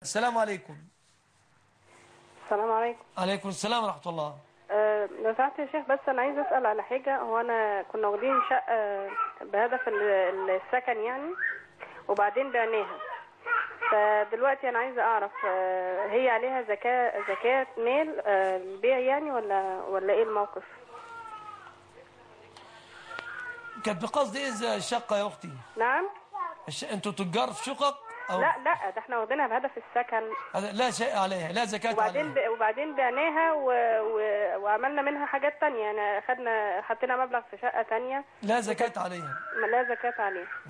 السلام عليكم. السلام عليكم. عليكم السلام ورحمة الله. لو سمحت يا شيخ، بس انا عايزه اسال على حاجه. هو انا كنا واخدين شقه بهدف السكن يعني، وبعدين بعناها. فدلوقتي انا عايزه اعرف هي عليها زكاه مال البيع يعني، ولا ايه الموقف؟ كانت بقصد ايه الشقة يا اختي؟ نعم. انتوا تجار في شقق او؟ لا لا، ده احنا واخدينها بهدف السكن. لا شيء عليها، لا زكاة عليها. وبعدين بعناها وعملنا منها حاجات تانية يعني، حطينا مبلغ في شقه تانية. لا زكاة عليها. لا زكاه عليها.